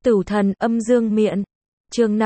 Tửu thần âm dương miện. Chương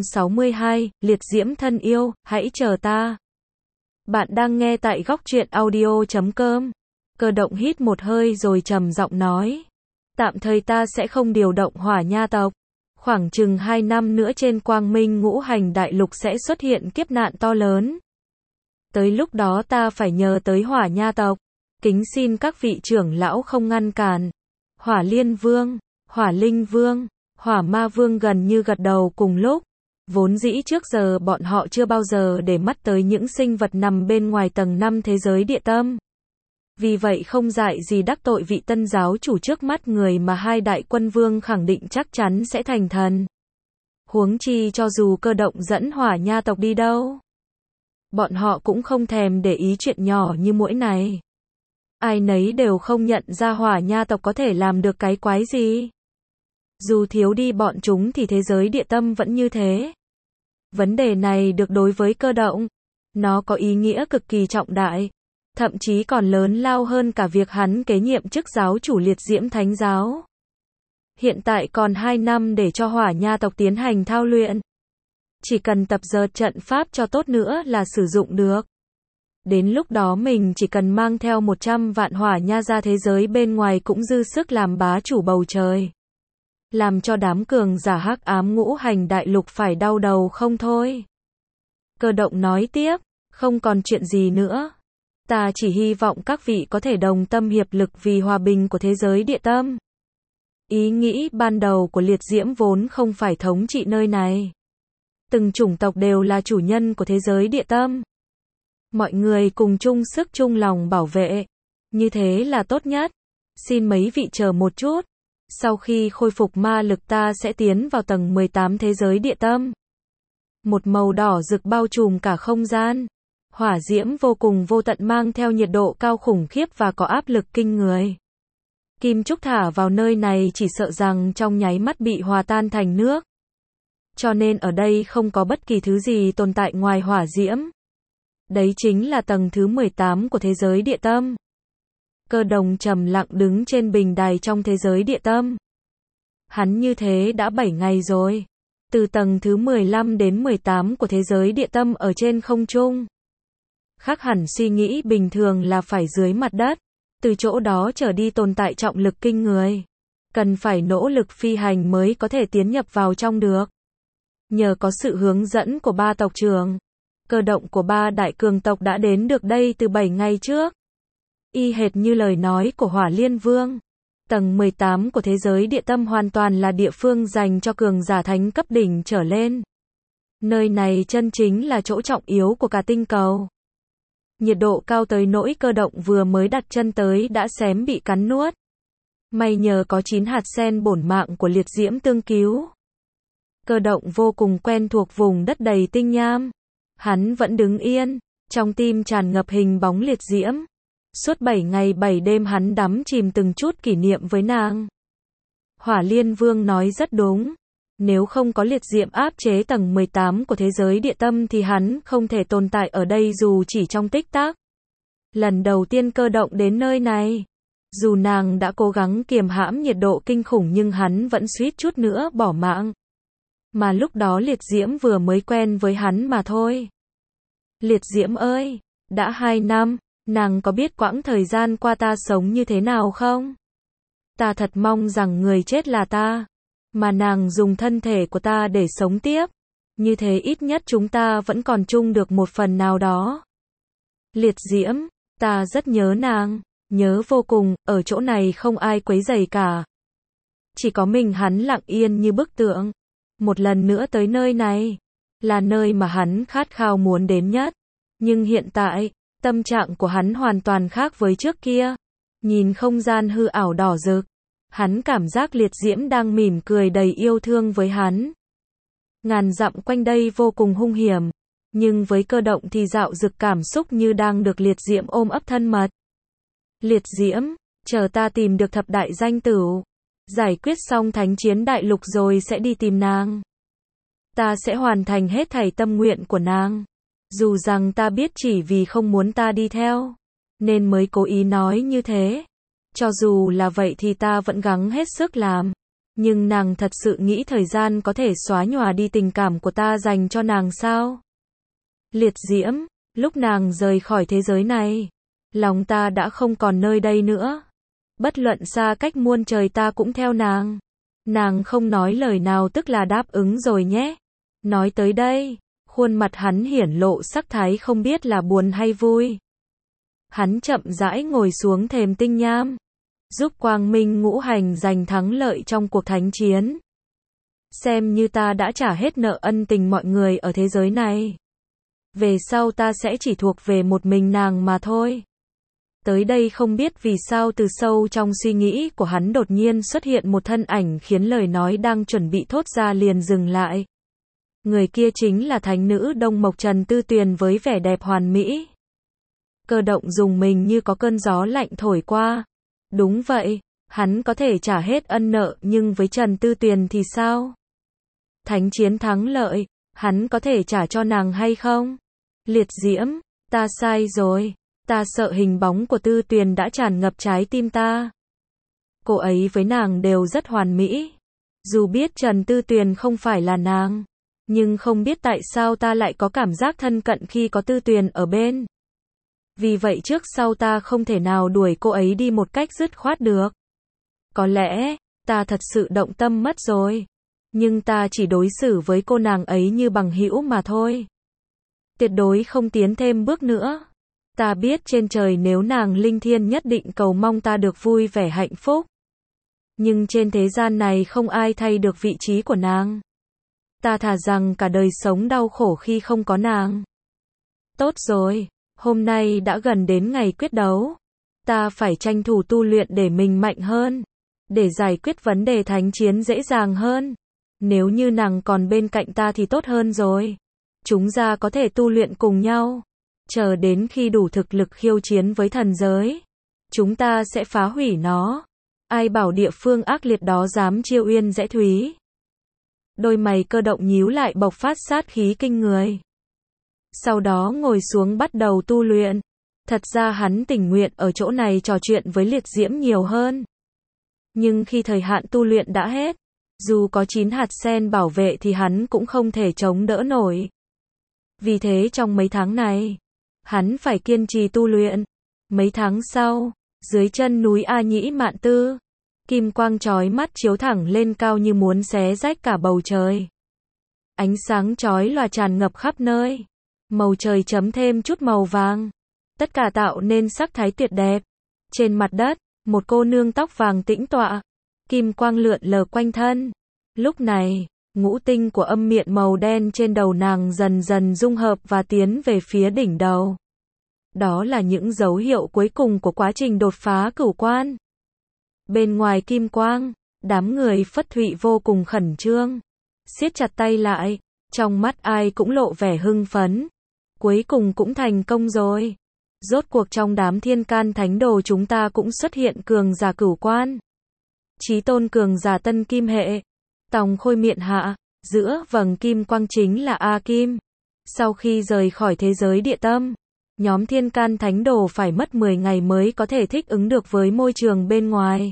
562, liệt diễm thân yêu, hãy chờ ta. Bạn đang nghe tại góc truyện audio.com. Cơ động hít một hơi rồi trầm giọng nói. Tạm thời ta sẽ không điều động hỏa nha tộc. Khoảng chừng 2 năm nữa trên quang minh ngũ hành đại lục sẽ xuất hiện kiếp nạn to lớn. Tới lúc đó ta phải nhờ tới hỏa nha tộc. Kính xin các vị trưởng lão không ngăn cản. Hỏa liên vương, hỏa linh vương, hỏa ma vương gần như gật đầu cùng lúc. Vốn dĩ trước giờ bọn họ chưa bao giờ để mắt tới những sinh vật nằm bên ngoài tầng 5 thế giới địa tâm. Vì vậy không dại gì đắc tội vị tân giáo chủ trước mắt người mà hai đại quân vương khẳng định chắc chắn sẽ thành thần. Huống chi cho dù Cơ động dẫn hỏa nha tộc đi đâu, bọn họ cũng không thèm để ý chuyện nhỏ như muỗi này. Ai nấy đều không nhận ra hỏa nha tộc có thể làm được cái quái gì. Dù thiếu đi bọn chúng thì thế giới địa tâm vẫn như thế. Vấn đề này được đối với Cơ động, nó có ý nghĩa cực kỳ trọng đại, thậm chí còn lớn lao hơn cả việc hắn kế nhiệm chức giáo chủ liệt diễm thánh giáo. Hiện tại còn 2 năm để cho hỏa nha tộc tiến hành thao luyện. Chỉ cần tập dượt trận pháp cho tốt nữa là sử dụng được. Đến lúc đó mình chỉ cần mang theo 100 vạn hỏa nha ra thế giới bên ngoài cũng dư sức làm bá chủ bầu trời. Làm cho đám cường giả hắc ám ngũ hành đại lục phải đau đầu không thôi. Cơ động nói tiếp, không còn chuyện gì nữa. Ta chỉ hy vọng các vị có thể đồng tâm hiệp lực vì hòa bình của thế giới địa tâm. Ý nghĩ ban đầu của liệt diễm vốn không phải thống trị nơi này. Từng chủng tộc đều là chủ nhân của thế giới địa tâm. Mọi người cùng chung sức chung lòng bảo vệ. Như thế là tốt nhất. Xin mấy vị chờ một chút. Sau khi khôi phục ma lực ta sẽ tiến vào tầng 18 thế giới địa tâm. Một màu đỏ rực bao trùm cả không gian. Hỏa diễm vô cùng vô tận mang theo nhiệt độ cao khủng khiếp và có áp lực kinh người. Kim trúc thả vào nơi này chỉ sợ rằng trong nháy mắt bị hòa tan thành nước. Cho nên ở đây không có bất kỳ thứ gì tồn tại ngoài hỏa diễm. Đấy chính là tầng thứ 18 của thế giới địa tâm. Cơ động trầm lặng đứng trên bình đài trong thế giới địa tâm. Hắn như thế đã 7 ngày rồi. Từ tầng thứ 15 đến 18 của thế giới địa tâm ở trên không trung. Khác hẳn suy nghĩ bình thường là phải dưới mặt đất. Từ chỗ đó trở đi tồn tại trọng lực kinh người. Cần phải nỗ lực phi hành mới có thể tiến nhập vào trong được. Nhờ có sự hướng dẫn của 3 tộc trưởng, cơ động của 3 đại cường tộc đã đến được đây từ 7 ngày trước. Y hệt như lời nói của Hỏa Liên Vương. Tầng 18 của thế giới địa tâm hoàn toàn là địa phương dành cho cường giả thánh cấp đỉnh trở lên. Nơi này chân chính là chỗ trọng yếu của cả tinh cầu. Nhiệt độ cao tới nỗi Cơ động vừa mới đặt chân tới đã xém bị cắn nuốt. May nhờ có 9 hạt sen bổn mạng của liệt diễm tương cứu. Cơ động vô cùng quen thuộc vùng đất đầy tinh nham. Hắn vẫn đứng yên, trong tim tràn ngập hình bóng liệt diễm. Suốt 7 ngày 7 đêm hắn đắm chìm từng chút kỷ niệm với nàng. Hỏa Liên Vương nói rất đúng. Nếu không có liệt diễm áp chế tầng 18 của thế giới địa tâm thì hắn không thể tồn tại ở đây dù chỉ trong tích tắc. Lần đầu tiên Cơ động đến nơi này, dù nàng đã cố gắng kiềm hãm nhiệt độ kinh khủng nhưng hắn vẫn suýt chút nữa bỏ mạng. Mà lúc đó liệt diễm vừa mới quen với hắn mà thôi. Liệt diễm ơi, đã 2 năm, nàng có biết quãng thời gian qua ta sống như thế nào không? Ta thật mong rằng người chết là ta, mà nàng dùng thân thể của ta để sống tiếp. Như thế ít nhất chúng ta vẫn còn chung được một phần nào đó. Liệt diễm, ta rất nhớ nàng, nhớ vô cùng, ở chỗ này không ai quấy rầy cả. Chỉ có mình hắn lặng yên như bức tượng. Một lần nữa tới nơi này, là nơi mà hắn khát khao muốn đến nhất. Nhưng hiện tại, tâm trạng của hắn hoàn toàn khác với trước kia. Nhìn không gian hư ảo đỏ rực, hắn cảm giác liệt diễm đang mỉm cười đầy yêu thương với hắn. Ngàn dặm quanh đây vô cùng hung hiểm, nhưng với Cơ động thì dạo dực cảm xúc như đang được liệt diễm ôm ấp thân mật. Liệt diễm, chờ ta tìm được thập đại danh tửu. Giải quyết xong thánh chiến đại lục rồi sẽ đi tìm nàng. Ta sẽ hoàn thành hết thảy tâm nguyện của nàng. Dù rằng ta biết chỉ vì không muốn ta đi theo, nên mới cố ý nói như thế. Cho dù là vậy thì ta vẫn gắng hết sức làm. Nhưng nàng thật sự nghĩ thời gian có thể xóa nhòa đi tình cảm của ta dành cho nàng sao? Liệt diễm, lúc nàng rời khỏi thế giới này, lòng ta đã không còn nơi đây nữa. Bất luận xa cách muôn trời ta cũng theo nàng. Nàng không nói lời nào tức là đáp ứng rồi nhé. Nói tới đây, khuôn mặt hắn hiển lộ sắc thái không biết là buồn hay vui. Hắn chậm rãi ngồi xuống thềm tinh nham, giúp Quang Minh Ngũ Hành giành thắng lợi trong cuộc thánh chiến. Xem như ta đã trả hết nợ ân tình mọi người ở thế giới này. Về sau ta sẽ chỉ thuộc về một mình nàng mà thôi. Tới đây không biết vì sao từ sâu trong suy nghĩ của hắn đột nhiên xuất hiện một thân ảnh khiến lời nói đang chuẩn bị thốt ra liền dừng lại. Người kia chính là thánh nữ Đông Mộc Trần Tư Tuyền với vẻ đẹp hoàn mỹ. Cơ động dùng mình như có cơn gió lạnh thổi qua. Đúng vậy, hắn có thể trả hết ân nợ nhưng với Trần Tư Tuyền thì sao? Thánh chiến thắng lợi, hắn có thể trả cho nàng hay không? Liệt diễm, ta sai rồi. Ta sợ hình bóng của Tư Tuyền đã tràn ngập trái tim ta. Cô ấy với nàng đều rất hoàn mỹ. Dù biết Trần Tư Tuyền không phải là nàng, nhưng không biết tại sao ta lại có cảm giác thân cận khi có Tư Tuyền ở bên. Vì vậy trước sau ta không thể nào đuổi cô ấy đi một cách dứt khoát được. Có lẽ, ta thật sự động tâm mất rồi. Nhưng ta chỉ đối xử với cô nàng ấy như bằng hữu mà thôi. Tuyệt đối không tiến thêm bước nữa. Ta biết trên trời nếu nàng linh thiêng nhất định cầu mong ta được vui vẻ hạnh phúc. Nhưng trên thế gian này không ai thay được vị trí của nàng. Ta thà rằng cả đời sống đau khổ khi không có nàng. Tốt rồi, hôm nay đã gần đến ngày quyết đấu. Ta phải tranh thủ tu luyện để mình mạnh hơn. Để giải quyết vấn đề thánh chiến dễ dàng hơn. Nếu như nàng còn bên cạnh ta thì tốt hơn rồi. Chúng ta có thể tu luyện cùng nhau. Chờ đến khi đủ thực lực khiêu chiến với thần giới, chúng ta sẽ phá hủy nó. Ai bảo địa phương ác liệt đó dám chiêu Uyên Dễ Thúy. Đôi mày Cơ động nhíu lại bộc phát sát khí kinh người. Sau đó ngồi xuống bắt đầu tu luyện. Thật ra hắn tình nguyện ở chỗ này trò chuyện với liệt diễm nhiều hơn. Nhưng khi thời hạn tu luyện đã hết, dù có 9 hạt sen bảo vệ thì hắn cũng không thể chống đỡ nổi. Vì thế trong mấy tháng này, hắn phải kiên trì tu luyện. Mấy tháng sau, dưới chân núi A Nhĩ Mạn Tư, kim quang chói mắt chiếu thẳng lên cao như muốn xé rách cả bầu trời. Ánh sáng chói lòa tràn ngập khắp nơi. Màu trời chấm thêm chút màu vàng. Tất cả tạo nên sắc thái tuyệt đẹp. Trên mặt đất, một cô nương tóc vàng tĩnh tọa. Kim quang lượn lờ quanh thân. Lúc này, ngũ tinh của âm miện màu đen trên đầu nàng dần dần dung hợp và tiến về phía đỉnh đầu. Đó là những dấu hiệu cuối cùng của quá trình đột phá cửu quan. Bên ngoài kim quang, đám người Phất Thụy vô cùng khẩn trương. Siết chặt tay lại, trong mắt ai cũng lộ vẻ hưng phấn. Cuối cùng cũng thành công rồi. Rốt cuộc trong đám thiên can thánh đồ chúng ta cũng xuất hiện cường giả cửu quan. Chí tôn cường giả tân kim hệ. Tòng Khôi miện hạ, giữa vầng kim quang chính là A Kim. Sau khi rời khỏi thế giới địa tâm, nhóm thiên can thánh đồ phải mất 10 ngày mới có thể thích ứng được với môi trường bên ngoài.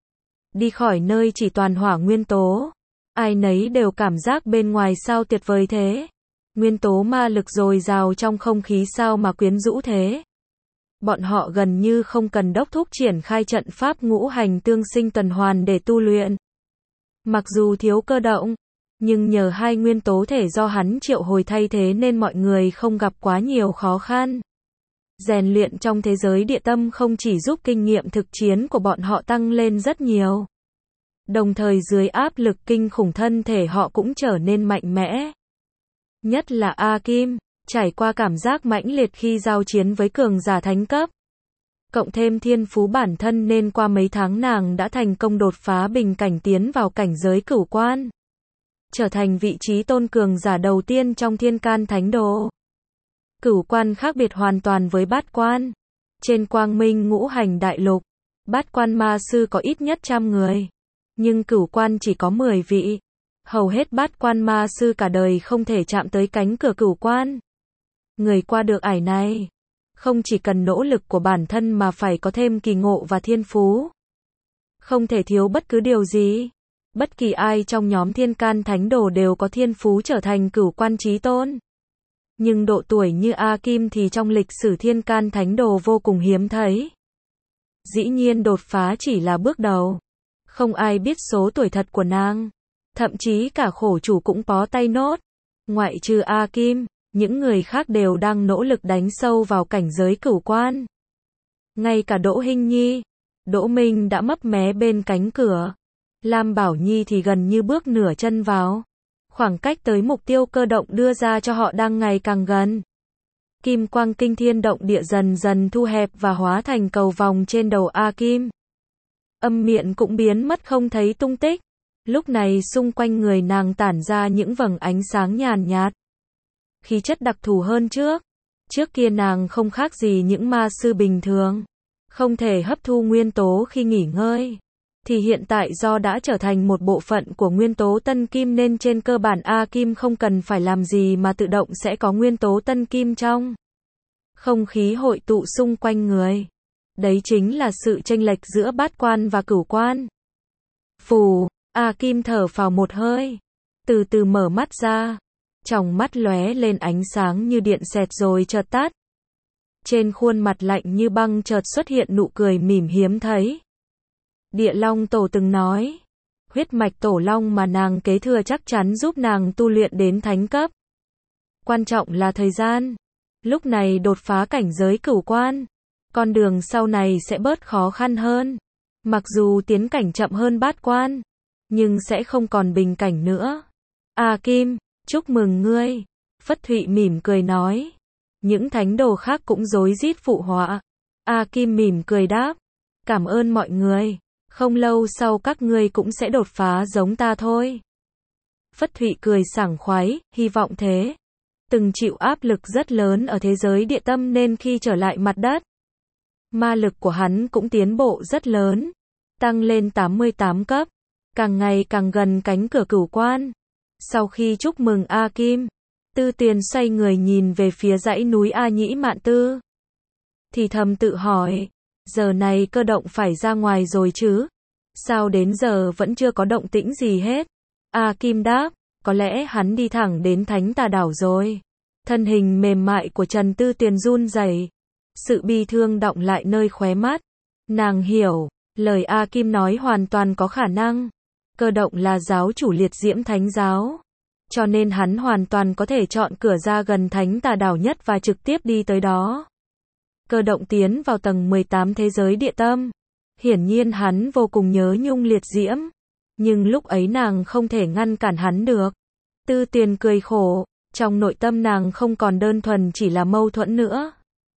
Đi khỏi nơi chỉ toàn hỏa nguyên tố, ai nấy đều cảm giác bên ngoài sao tuyệt vời thế. Nguyên tố ma lực dồi dào trong không khí sao mà quyến rũ thế. Bọn họ gần như không cần đốc thúc triển khai trận pháp ngũ hành tương sinh tuần hoàn để tu luyện. Mặc dù thiếu Cơ động, nhưng nhờ hai nguyên tố thể do hắn triệu hồi thay thế nên mọi người không gặp quá nhiều khó khăn. Rèn luyện trong thế giới địa tâm không chỉ giúp kinh nghiệm thực chiến của bọn họ tăng lên rất nhiều. Đồng thời dưới áp lực kinh khủng thân thể họ cũng trở nên mạnh mẽ. Nhất là A Kim, trải qua cảm giác mãnh liệt khi giao chiến với cường giả thánh cấp. Cộng thêm thiên phú bản thân nên qua mấy tháng nàng đã thành công đột phá bình cảnh tiến vào cảnh giới cửu quan. Trở thành vị trí tôn cường giả đầu tiên trong thiên can thánh đồ. Cửu quan khác biệt hoàn toàn với bát quan. Trên quang minh ngũ hành đại lục, bát quan ma sư có ít nhất 100 người. Nhưng cửu quan chỉ có 10 vị. Hầu hết bát quan ma sư cả đời không thể chạm tới cánh cửa cửu quan. Người qua được ải này, không chỉ cần nỗ lực của bản thân mà phải có thêm kỳ ngộ và thiên phú. Không thể thiếu bất cứ điều gì. Bất kỳ ai trong nhóm thiên can thánh đồ đều có thiên phú trở thành cửu quan chí tôn. Nhưng độ tuổi như A Kim thì trong lịch sử thiên can thánh đồ vô cùng hiếm thấy. Dĩ nhiên đột phá chỉ là bước đầu. Không ai biết số tuổi thật của nàng. Thậm chí cả khổ chủ cũng bó tay nốt. Ngoại trừ A Kim, những người khác đều đang nỗ lực đánh sâu vào cảnh giới cửu quan. Ngay cả Đỗ Hinh Nhi, Đỗ Minh đã mấp mé bên cánh cửa. Lam Bảo Nhi thì gần như bước nửa chân vào. Khoảng cách tới mục tiêu cơ động đưa ra cho họ đang ngày càng gần. Kim quang kinh thiên động địa dần dần thu hẹp và hóa thành cầu vòng trên đầu A Kim. Âm miện cũng biến mất không thấy tung tích. Lúc này xung quanh người nàng tản ra những vầng ánh sáng nhàn nhạt. Khí chất đặc thù hơn trước. Trước kia nàng không khác gì những ma sư bình thường. Không thể hấp thu nguyên tố khi nghỉ ngơi. Thì hiện tại do đã trở thành một bộ phận của nguyên tố tân kim nên trên cơ bản A Kim không cần phải làm gì mà tự động sẽ có nguyên tố tân kim trong không khí hội tụ xung quanh người. Đấy chính là sự chênh lệch giữa bát quan và cửu quan. Phù, A Kim thở phào một hơi, từ từ mở mắt ra, trong mắt lóe lên ánh sáng như điện xẹt rồi chợt tắt. Trên khuôn mặt lạnh như băng chợt xuất hiện nụ cười mỉm hiếm thấy. Địa Long Tổ từng nói, huyết mạch Tổ Long mà nàng kế thừa chắc chắn giúp nàng tu luyện đến thánh cấp. Quan trọng là thời gian. Lúc này đột phá cảnh giới cửu quan, con đường sau này sẽ bớt khó khăn hơn. Mặc dù tiến cảnh chậm hơn bát quan, nhưng sẽ không còn bình cảnh nữa. A Kim, chúc mừng ngươi. Phất Thụy mỉm cười nói. Những thánh đồ khác cũng rối rít phụ họa. A Kim mỉm cười đáp. Cảm ơn mọi người. Không lâu sau các ngươi cũng sẽ đột phá giống ta thôi. Phất Thụy cười sảng khoái, hy vọng thế. Từng chịu áp lực rất lớn ở thế giới địa tâm nên khi trở lại mặt đất, ma lực của hắn cũng tiến bộ rất lớn, tăng lên 88 cấp, càng ngày càng gần cánh cửa cửu quan. Sau khi chúc mừng A Kim, Tư Tiền xoay người nhìn về phía dãy núi A Nhĩ Mạn Tư. Thì thầm tự hỏi, giờ này cơ động phải ra ngoài rồi chứ? Sao đến giờ vẫn chưa có động tĩnh gì hết? A Kim đáp, có lẽ hắn đi thẳng đến Thánh Tà Đảo rồi. Thân hình mềm mại của Trần Tư Tiền run rẩy, sự bi thương đọng lại nơi khóe mắt. Nàng hiểu, lời A Kim nói hoàn toàn có khả năng. Cơ động là giáo chủ liệt diễm thánh giáo, cho nên hắn hoàn toàn có thể chọn cửa ra gần Thánh Tà Đảo nhất và trực tiếp đi tới đó. Cơ động tiến vào tầng 18 thế giới địa tâm. Hiển nhiên hắn vô cùng nhớ nhung liệt diễm, nhưng lúc ấy nàng không thể ngăn cản hắn được. Tư Tiền cười khổ, trong nội tâm nàng không còn đơn thuần chỉ là mâu thuẫn nữa.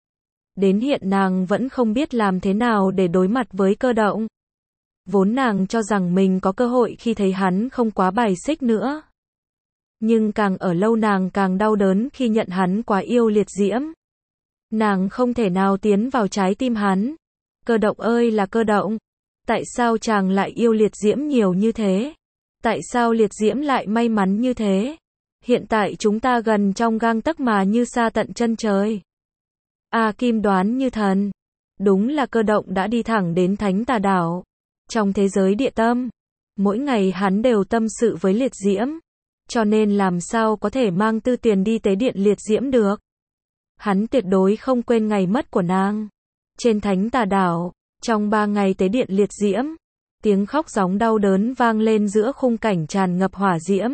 Đến hiện nàng vẫn không biết làm thế nào để đối mặt với cơ động. Vốn nàng cho rằng mình có cơ hội khi thấy hắn không quá bài xích nữa. Nhưng càng ở lâu nàng càng đau đớn khi nhận hắn quá yêu liệt diễm. Nàng không thể nào tiến vào trái tim hắn. Cơ động ơi là cơ động, tại sao chàng lại yêu liệt diễm nhiều như thế? Tại sao liệt diễm lại may mắn như thế? Hiện tại chúng ta gần trong gang tấc mà như xa tận chân trời. A Kim đoán như thần. Đúng là cơ động đã đi thẳng đến Thánh Tà Đảo. Trong thế giới địa tâm, mỗi ngày hắn đều tâm sự với liệt diễm. Cho nên làm sao có thể mang Tư Tiền đi tế điện liệt diễm được? Hắn tuyệt đối không quên ngày mất của nàng. Trên Thánh Tà Đảo, trong 3 ngày tế điện liệt diễm, tiếng khóc gióng đau đớn vang lên giữa khung cảnh tràn ngập hỏa diễm.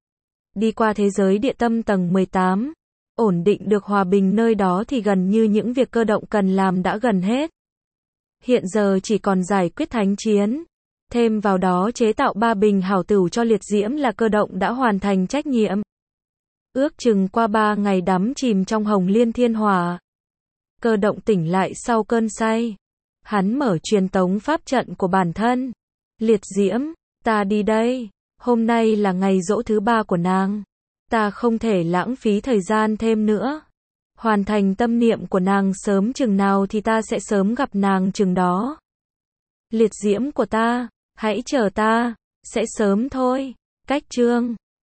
Đi qua thế giới địa tâm tầng 18, ổn định được hòa bình nơi đó thì gần như những việc cơ động cần làm đã gần hết. Hiện giờ chỉ còn giải quyết thánh chiến, thêm vào đó chế tạo 3 bình hảo tửu cho liệt diễm là cơ động đã hoàn thành trách nhiệm. Ước chừng qua 3 ngày đắm chìm trong hồng liên thiên hỏa, cơ động tỉnh lại sau cơn say. Hắn mở truyền tống pháp trận của bản thân. Liệt diễm, ta đi đây. Hôm nay là ngày giỗ thứ 3 của nàng. Ta không thể lãng phí thời gian thêm nữa. Hoàn thành tâm niệm của nàng sớm chừng nào thì ta sẽ sớm gặp nàng chừng đó. Liệt diễm của ta, hãy chờ ta, sẽ sớm thôi. Cách chương